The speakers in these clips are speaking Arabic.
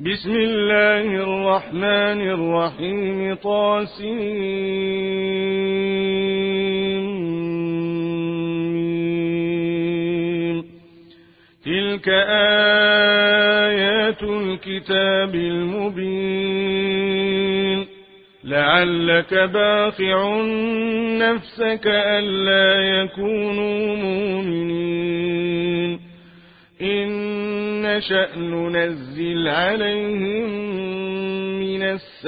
بسم الله الرحمن الرحيم طاسين. تلك آيات الكتاب المبين. لعلك باخع نفسك ألا يكونوا مؤمنين إن نشأ ننزل عليهم من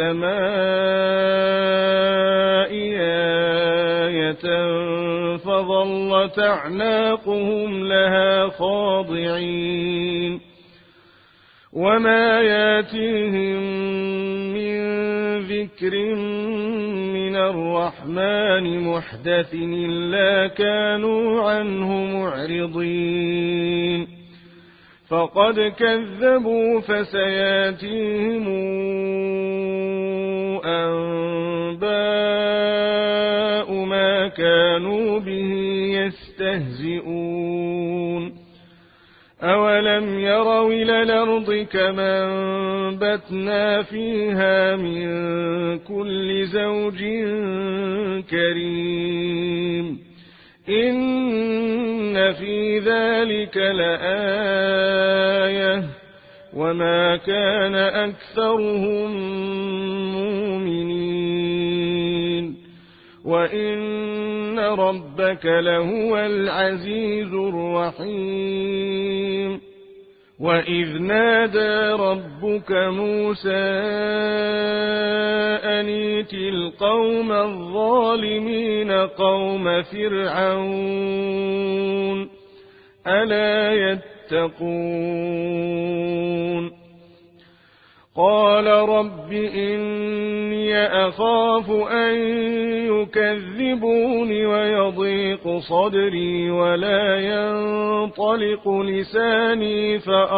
السماء آية فظلت أعناقهم لها خاضعين وما ياتيهم من ذكر من الرحمن محدث إلا كانوا عنه معرضين فقد كذبوا فسياتيهم أنباء ما كانوا به يستهزئون أولم يروا إلى الأرض كما أنبتنا فيها من كل زوج كريم إن في ذلك لآية وما كان أكثرهم مؤمنين وإن ربك لهو العزيز الرحيم وإذ نادى ربك موسى أن ائت القوم الظالمين قوم فرعون ألا يتقون قال رب إني أخاف أن يكذبون ويضيق صدري ولا ينطلق لساني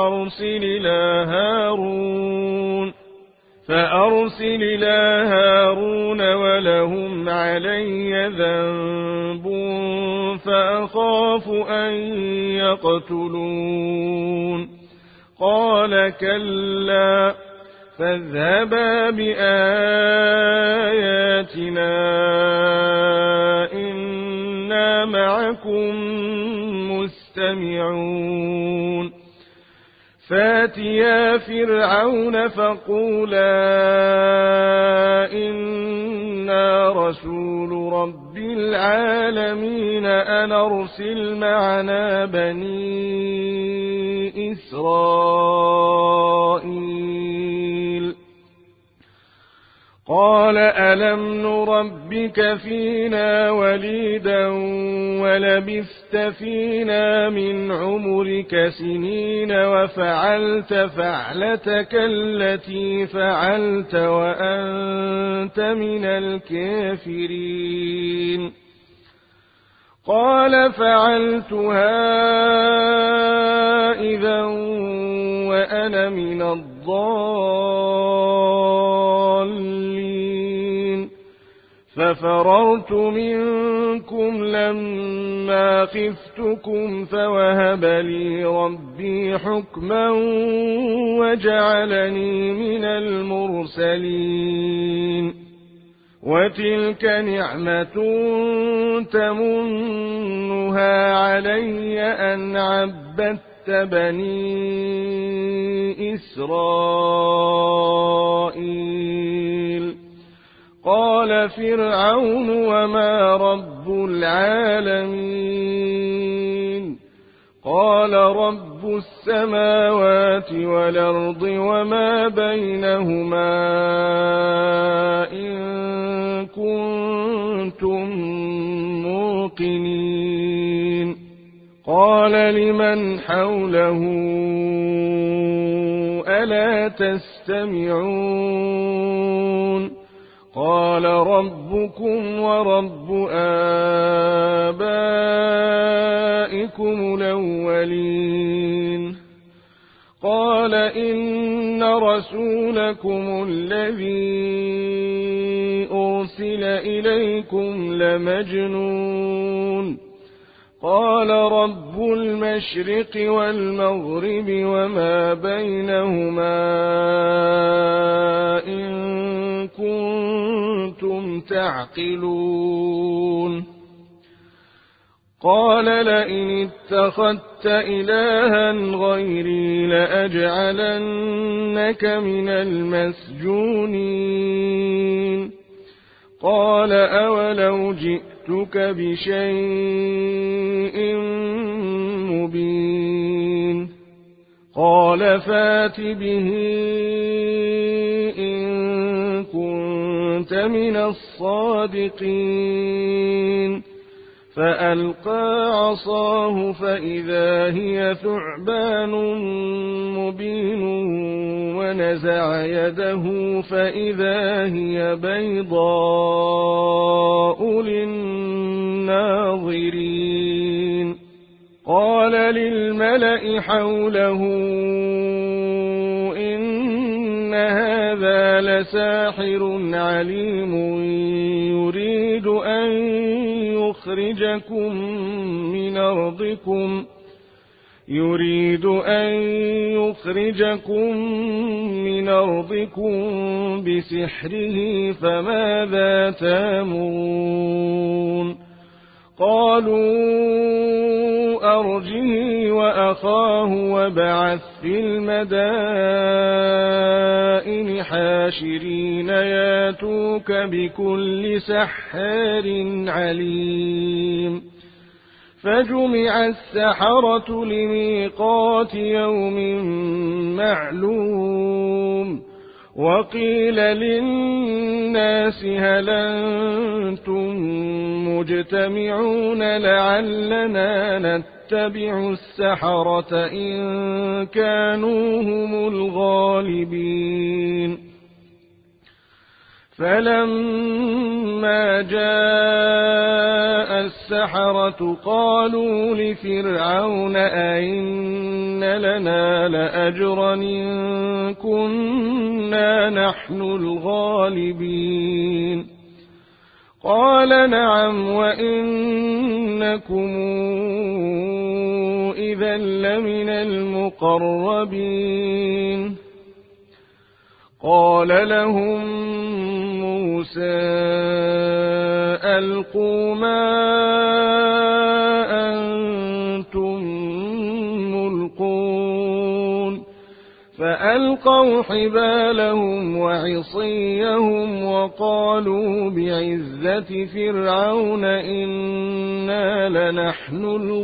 فأرسل إلى هارون ولهم علي ذنب فأخاف أن يقتلون قال كلا فاذهبا بآياتنا إنا معكم مستمعون فاتيا فرعون فقولا إنا رسول رب العالمين أن أرسل معنا بني إسرائيل قال ألم نربك فينا وليدا ولبثت فينا من عمرك سنين وفعلت فعلتك التي فعلت وأنت من الكافرين قال فعلتها إذا وأنا من الضالين ففررت منكم لما خفتكم فوهب لي ربي حكما وجعلني من المرسلين وتلك نعمة تمنها علي أن عبدت بني إسرائيل قال فرعون وما رب العالمين قال رب السماوات والأرض وما بينهما إن كنتم موقنين قال لمن حوله ألا تستمعون قال ربكم ورب آبائكم الأولين قال إن رسولكم الذي أرسل إليكم لمجنون قال رب المشرق والمغرب وما بينهما تعقلون قال لئن اتخذت إلها غيري لأجعلنك من المسجونين قال أولو جئتك بشيء مبين قال فات به إن كنت من الصادقين فألقى عصاه فإذا هي ثعبان مبين ونزع يده فإذا هي بيضاء للناظرين قال للملأ حوله إن هذا لساحر عليم يريد أن يخرجكم من أرضكم بسحره فماذا تأمرون قالوا أرجه وأخاه وابعث في المدائن حاشرين ياتوك بكل سحار عليم فجمع السحرة لميقات يوم معلوم وقيل للناس هل أنتم مجتمعون لعلنا نتبع السحرة إن كانوا هم الغالبين فلما جاء السحرة قالوا لفرعون أئن لنا لأجرا إن كنا نحن الغالبين قال نعم وإنكم إذا لمن المقربين قال لهم موسى ألقوا ما أنتم ملقون فألقوا حبالهم وعصيهم وقالوا بعزة فرعون إنا لنحن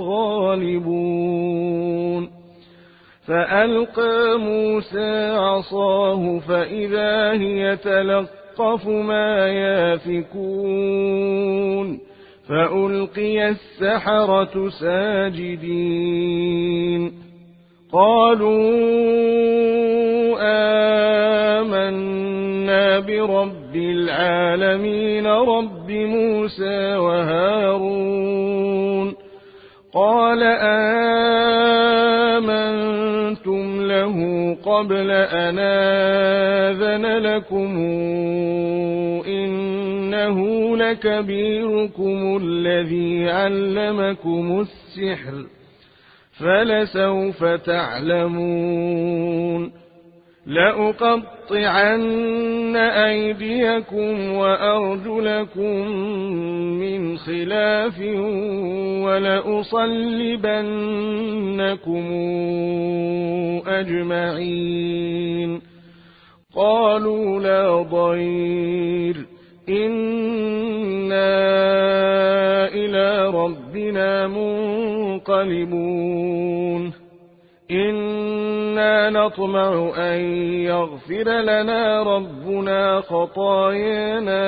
الغالبون فألقى موسى عصاه فإذا هي تلقف ما يافكون فألقي السحرة ساجدين قالوا آمنا برب العالمين رب موسى وهارون قال آمنتم له قبل أن آذن لكم إنه لكبيركم الذي علمكم السحر فلسوف تعلمون لأقطعن أيديكم وأرجلكم من خلاف ولأصلبنكم أجمعين قالوا لا ضير إنا إلى ربنا منقلبون إنا نطمع أن يغفر لنا ربنا خطايانا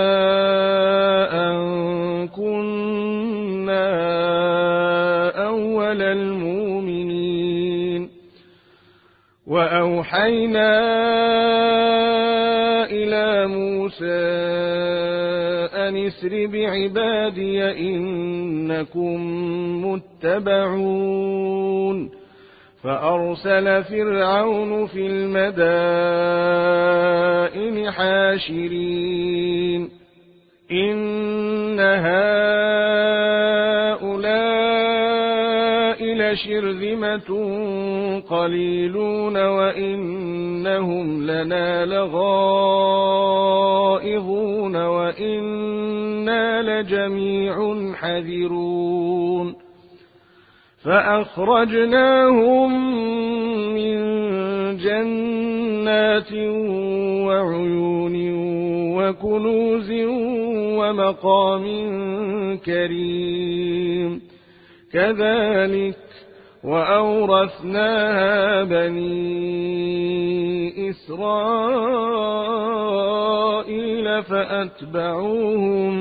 أن كنا أول المؤمنين وأوحينا إلى موسى أن اسر بعبادي إنكم متبعون فأرسل فرعون في المدائن حاشرين إن هؤلاء لشرذمة قليلون وإنهم وإنهم لنا لغائظون وإنا لجميع حذرون فأخرجناهم من جنات وعيون وكنوز ومقام كريم كذلك وأورثناها بني إسرائيل فأتبعوهم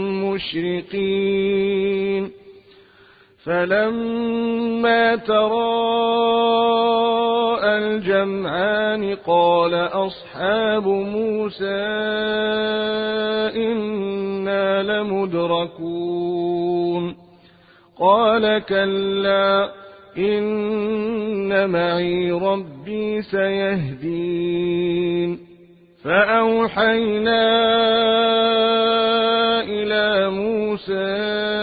مشرقين فلما تراءى الجمعان قال أصحاب موسى إنا لمدركون قال كلا إن معي ربي سيهدين فأوحينا إلى موسى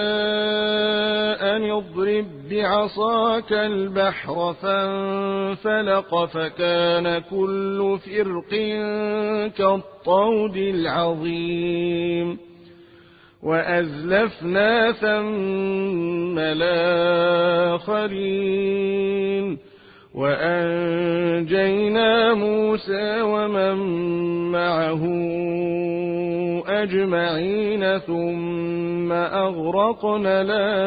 أن اضرب بعصاك البحر فانفلق فكان كل فرق كالطود العظيم وأزلفنا ثم الآخرين وأنجينا موسى ومن معه أجمعين ثم أغرقنا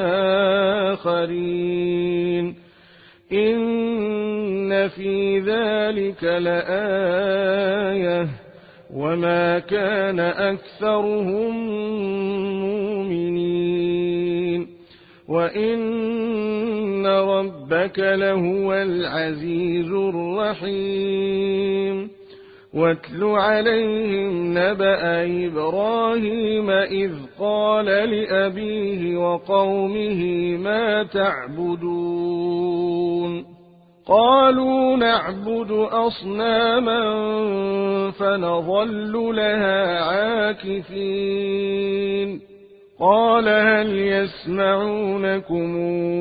الآخرين إن في ذلك لآية وما كان أكثرهم مؤمنين وإن ربك لهو العزيز الرحيم واتل عليهم نبأ إبراهيم إذ قال لأبيه وقومه ما تعبدون قالوا نعبد أصناما فنظل لها عاكفين قال هل يسمعونكم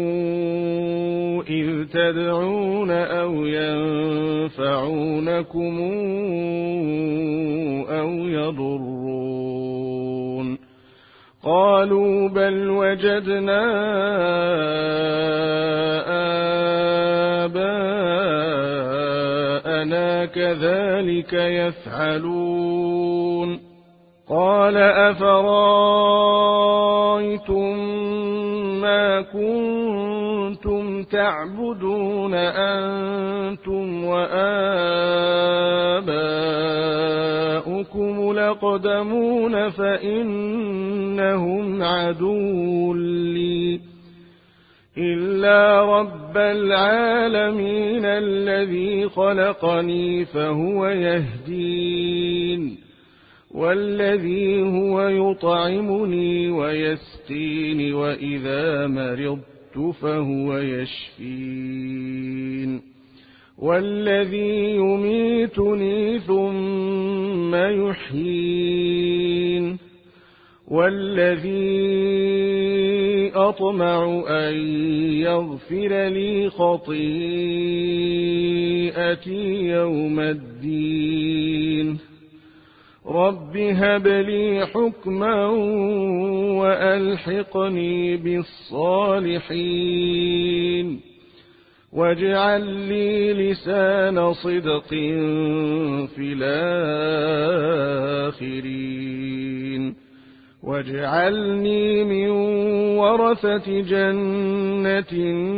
إذ تدعون أو ينفعونكم أو يضرون قالوا بل وجدنا آباءنا كذلك يفعلون قال أفرأيتم ما كنتم تعبدون أنتم وآباؤكم الأقدمون فإنهم عدو لي إلا رب العالمين الذي خلقني فهو يهدين والذي هو يطعمني ويسقين وإذا مرضت فهو يشفين والذي يميتني ثم يحيين والذي أطمع أن يغفر لي خطيئتي يوم الدين رب هب لي حكما وألحقني بالصالحين واجعل لي لسان صدق في الآخرين واجعلني من ورثة جنة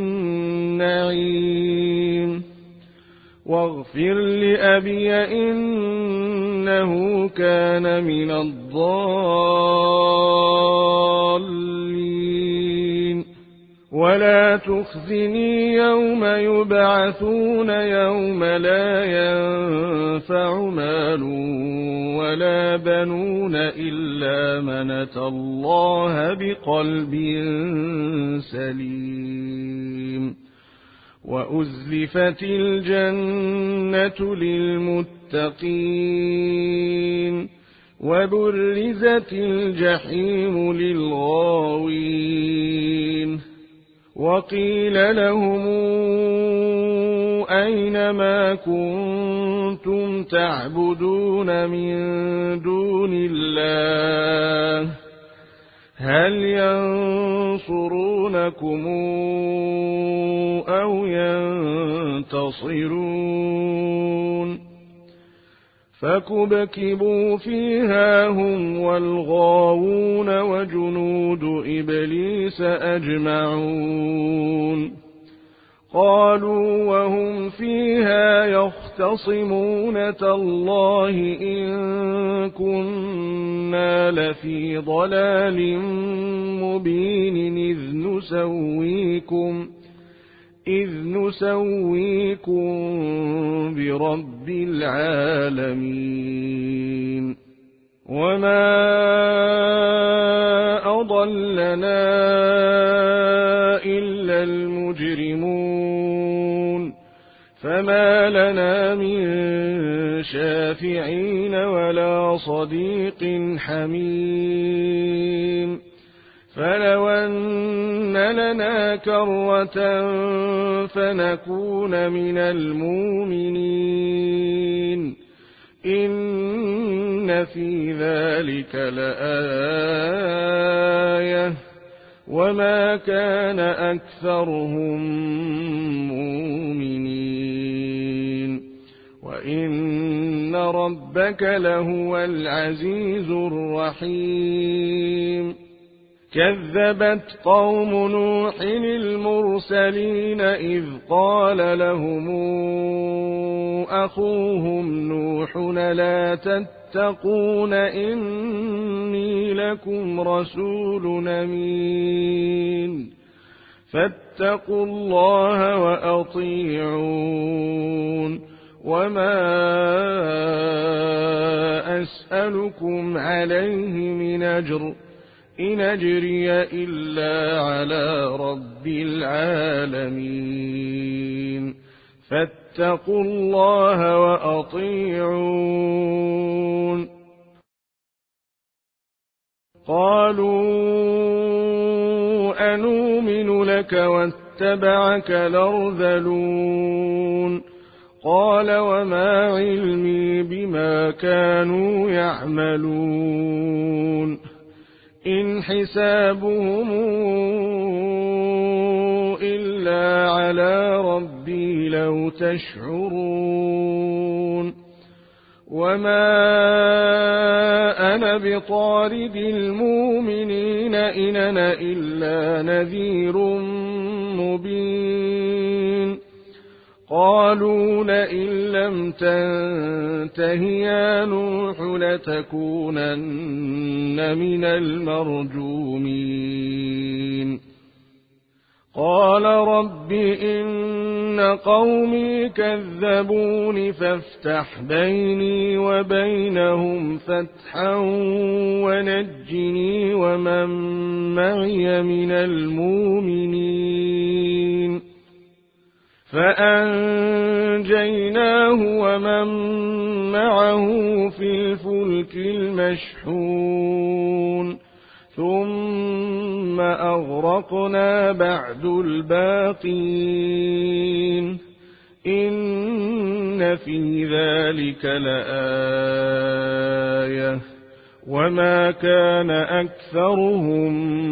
النعيم واغفر لأبي إنه كان من الضالين ولا تخزني يوم يبعثون يوم لا ينفع مال ولا بنون إلا من أتى الله بقلب سليم وأزلفت الجنة للمتقين وبرزت الجحيم للغاوين وقيل لهم أينما كنتم تعبدون من دون الله هل ينصرونكم أو ينتصرون فكبكبوا فيها هم والغاوون وجنود إبليس أجمعون قالوا وهم فيها يختصمون تالله إن كنا لفي ضلال مبين إذ نسويكم برب العالمين وما أضلنا إلا المجرمون فما لنا من شافعين ولا صديق حميم فلو أن لنا كرة فنكون من المؤمنين إن في ذلك لآية وما كان أكثرهم مؤمنين وإن ربك لهو العزيز الرحيم كذبت قوم نوح المرسلين إذ قال لهم أخوهم نوح لا تتقون إني لكم رسول أمين فاتقوا الله وأطيعون وما أسألكم عليه من أجر إن أجري إلا على رب العالمين فاتقوا الله وأطيعون قالوا أنؤمن لك واتبعك الأرذلون قال وما علمي بما كانوا يعملون إن حسابهم إلا على ربي لو تشعرون وما أنا بطارد المؤمنين إن أنا إلا نذير مبين قالوا لئن لم تنته يا نوح لتكونن من المرجومين قال رب إن قومي كذبون فافتح بيني وبينهم فتحا ونجني ومن معي من المؤمنين فأنجيناه ومن معه في الفلك المشحون ثم أغرقنا بعد الباقين إن في ذلك لآية وما كان أكثرهم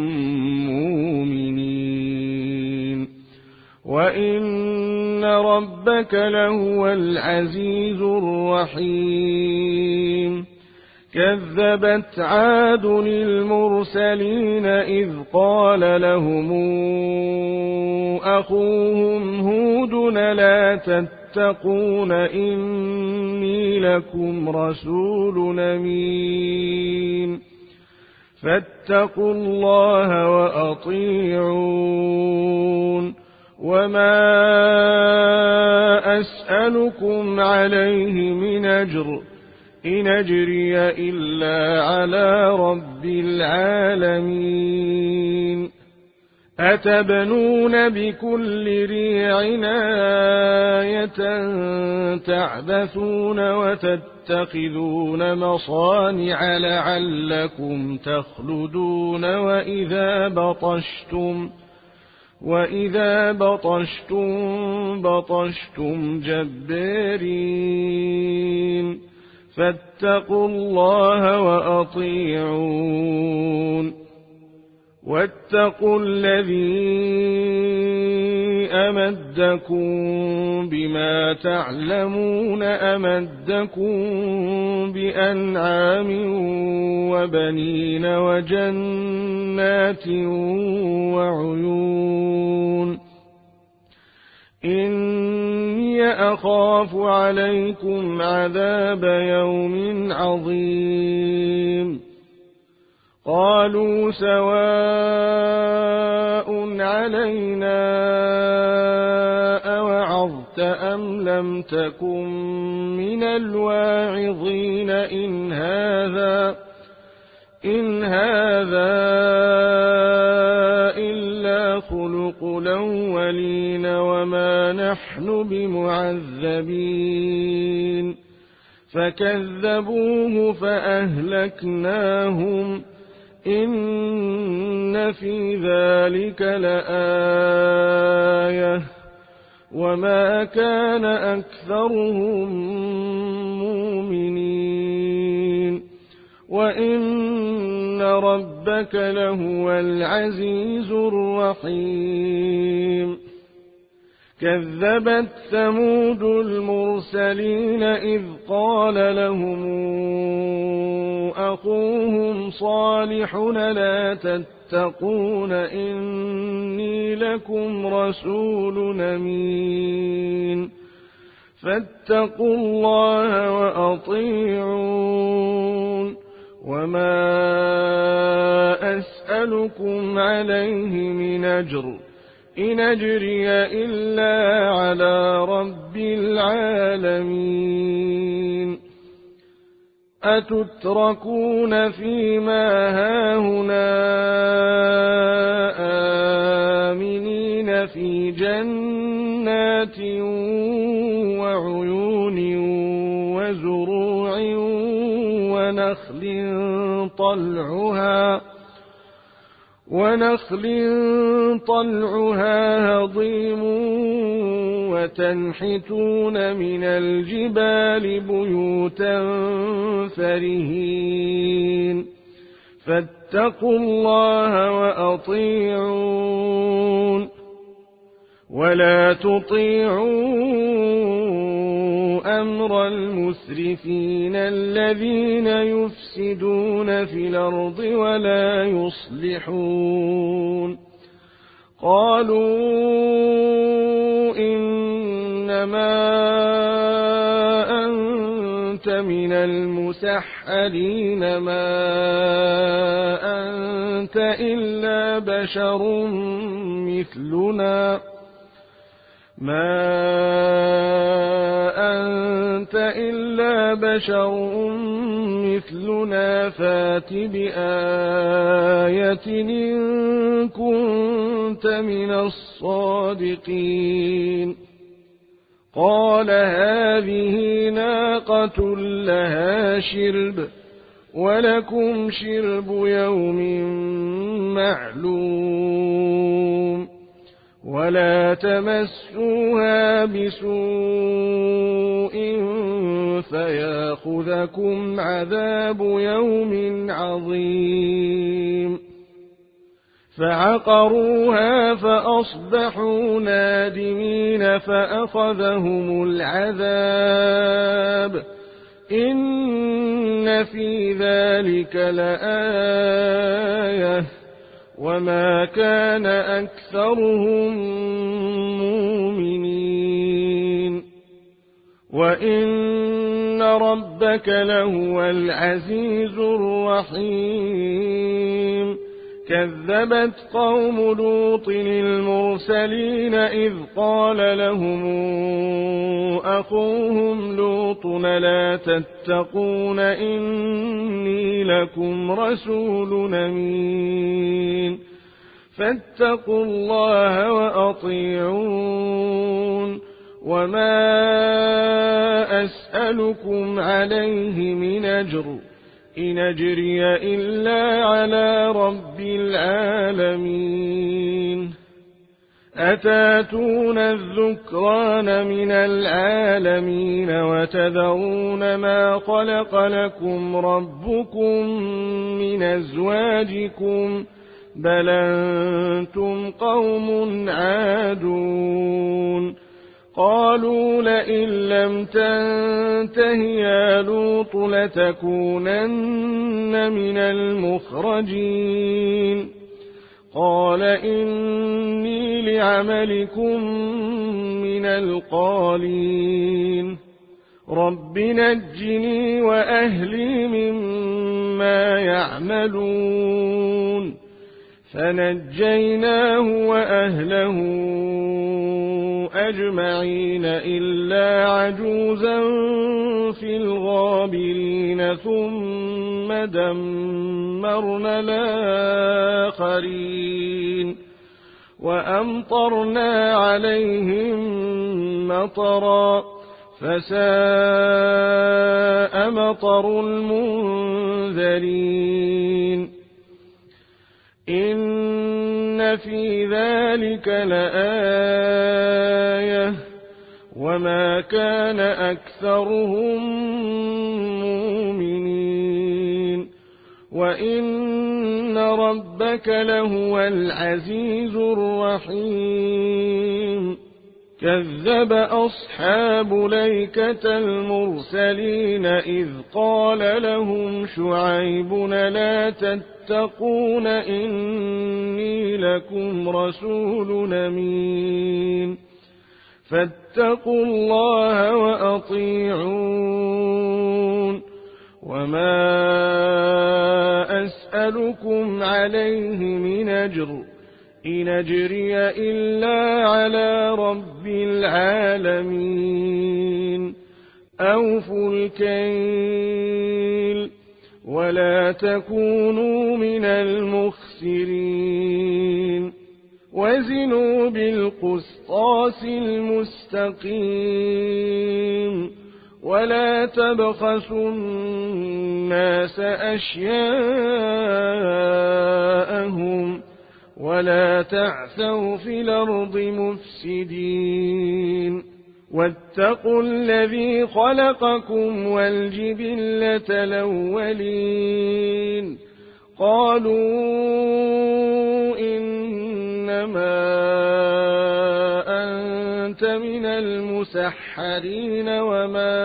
مؤمنين وإن ربك لهو العزيز الرحيم كذبت عاد المرسلين إذ قال لهم أخوهم هود لا تتقون إني لكم رسول أمين فاتقوا الله وأطيعون وما أسألكم عليه من أجر إن أجري إلا على رب العالمين أتبنون بكل ريع آية تعبثون وتتخذون مصانع لعلكم تخلدون وإذا بطشتم بطشتم جبارين فاتقوا الله وأطيعون واتقوا الذي أمدكم بما تعلمون أمدكم بأنعام وبنين وجنات وعيون إني أخاف عليكم عذاب يوم عظيم قالوا سواء علينا أوعظت أم لم تكن من الواعظين إن هذا إلا خلق الأولين وما نحن بمعذبين فكذبوه فأهلكناهم إن في ذلك لآية وما كان أكثرهم مؤمنين وإن ربك لهو العزيز الرحيم كذبت ثمود المرسلين إذ قال لهم أخوهم صالح لا تتقون إني لكم رسول أمين فاتقوا الله وأطيعون وما أسألكم عليه من أجر إن أجري إلا على رب العالمين أتتركون فيما هاهنا آمنين في جنات وعيون وزروع ونخل طلعها هضيم وتنحتون من الجبال بيوتا فرهين فاتقوا الله وأطيعون ولا تطيعوا أمر المسرفين الذين يفسدون في الأرض ولا يصلحون قالوا إنما أنت من المسحرين ما أنت إلا بشر مثلنا فات بآية إن كنت من الصادقين قال هذه ناقة لها شرب ولكم شرب يوم معلوم ولا تمسوها بسوء فياخذكم عذاب يوم عظيم فعقروها فأصبحوا نادمين فأخذهم العذاب إن في ذلك لآية وما كان أكثرهم مؤمنين وإن ربك لهو العزيز الرحيم كذبت قوم لوط المرسلين إذ قال لهم أخوهم لوط لا تتقون إني لكم رسول أمين فاتقوا الله وأطيعون وما أسألكم عليه من أجر إن أجري إلا على رب العالمين أتاتون الذكران من العالمين وتذرون ما خلق لكم ربكم من أزواجكم بل أنتم قوم عادون قالوا لئن لم تنته يا لوط لتكونن من المخرجين قال إني لعملكم من القالين رب نجني وأهلي مما يعملون فنجيناه وأهله أجمعين إلا عجوزا في الغابرين ثم دمرنا الآخرين وأمطرنا عليهم مطرا فساء مطر المنذرين إن في ذلك لآية وما كان أكثرهم مؤمنين وإن ربك لهو العزيز الرحيم كذب أصحاب ليكة المرسلين إذ قال لهم شعيب لا تتقون إني لكم رسول أمين فاتقوا الله وأطيعون وما أسألكم عليه من أجر إن أجري إلا على رب العالمين أوفوا الكيل ولا تكونوا من المخسرين وزنوا بالقسطاس المستقيم ولا تبخسوا الناس أشياءهم ولا تعثوا في الأرض مفسدين واتقوا الذي خلقكم والجبلة الأولين قالوا إنما أنت من المسحرين وما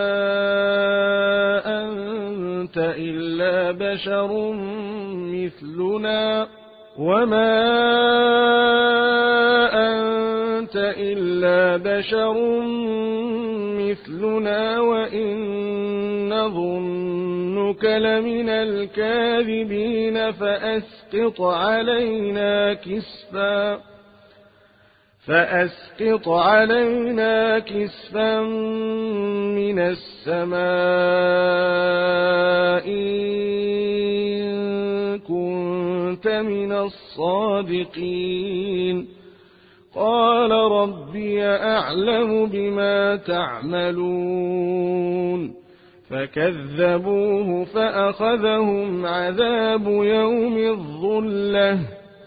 أنت إلا بشر مثلنا وإن نظنك لمن الكاذبين فأسقط علينا كسفا من السماء إن كنت من الصادقين قال ربي أعلم بما تعملون فكذبوه فأخذهم عذاب يوم الظلة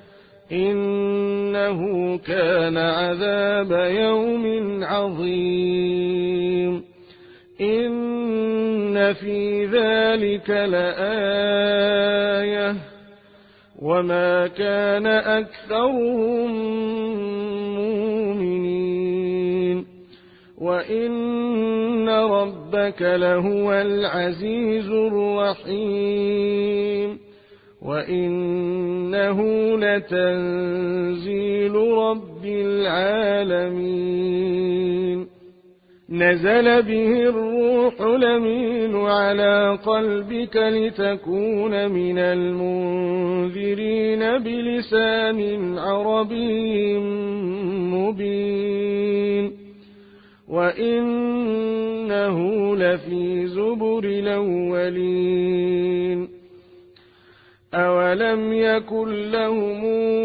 إنه كان عذاب يوم عظيم إن في ذلك لآية وما كان أكثرهم مؤمنين وإن ربك لهو العزيز الرحيم وإنه لتنزيل رب العالمين نزل به الروح الأمين على قلبك لتكون من المنذرين بلسان عربي مبين وإنه لفي زبر الأولين أولم يكن لهم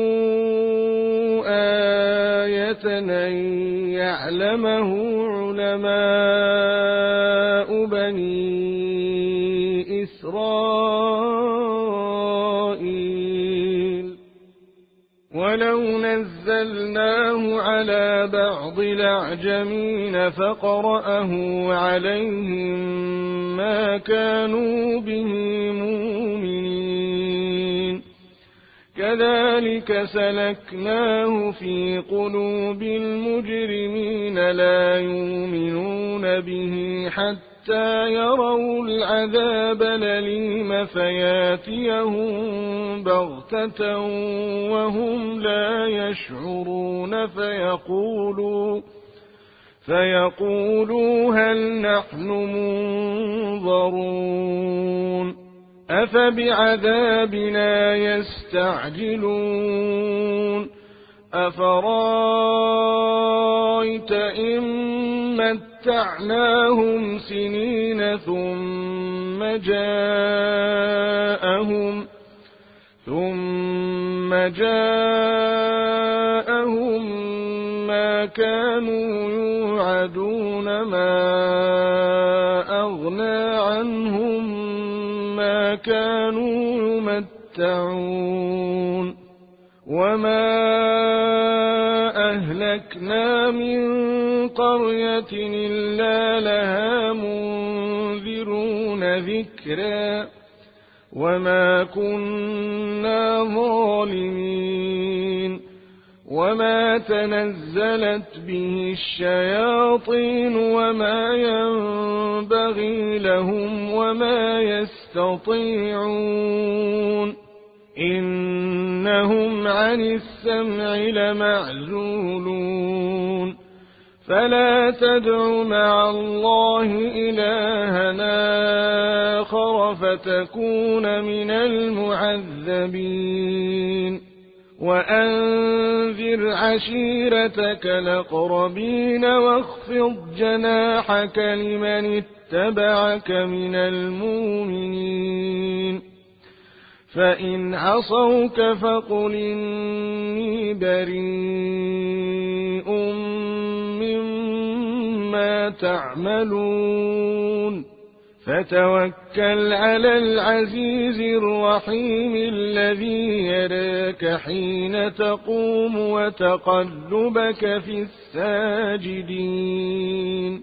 آية أن يعلمه علماء بني إسرائيل ولو نزل نزلناه على بعض الأعجمين فقرأه عليهم ما كانوا به مؤمنين كذلك سلكناه في قلوب المجرمين لا يؤمنون به حتى يروا العذاب الأليم فياتيهم بغتة وهم لا يشعرون فيقولوا هل نحن منظرون أفبعذابنا يستعجلون أفرأيت إن متعناهم سنين ثم جاءهم ما كانوا يوعدون ما أغنى عنهم ما كانوا يمتعون وما أهلكنا من قرية إلا لها منذرون ذكرا وما كنا ظالمين وما تنزلت به الشياطين وما ينبغي لهم وما يستطيعون إنهم عن السمع لمعزولون فلا تدع مع الله إلهنا آخر فتكون من المعذبين وأنذر عشيرتك الأقربين واخفض جناحك لمن اتبعك من المؤمنين فإن عصوك فقل إني بريء مما تعملون فتوكل على العزيز الرحيم الذي يراك حين تقوم وتقلبك في الساجدين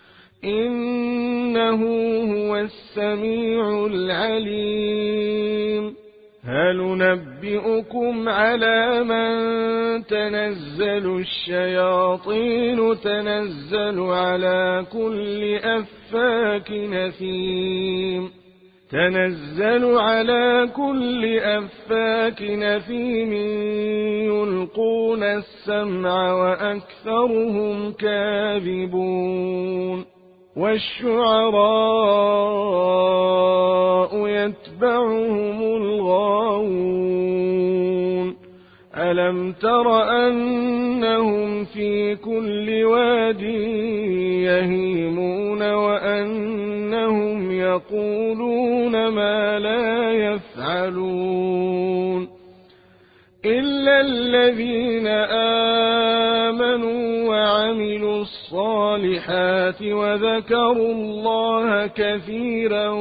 إنه هو السميع العليم هل ننبئكم على من تنزل الشياطين تنزل على كل أفاك نثيم يلقون السمع وأكثرهم كاذبون والشعراء يتبعهم الغاوون ألم تر أنهم في كل واد يهيمون وأنهم يقولون ما لا يفعلون إلا الذين آمنوا وعملوا الصالحات وذكروا الله كثيرا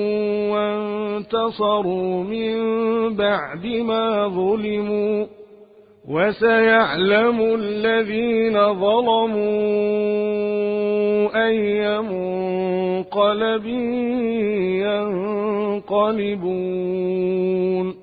وانتصروا من بعد ما ظلموا وسيعلم الذين ظلموا أي منقلب ينقلبون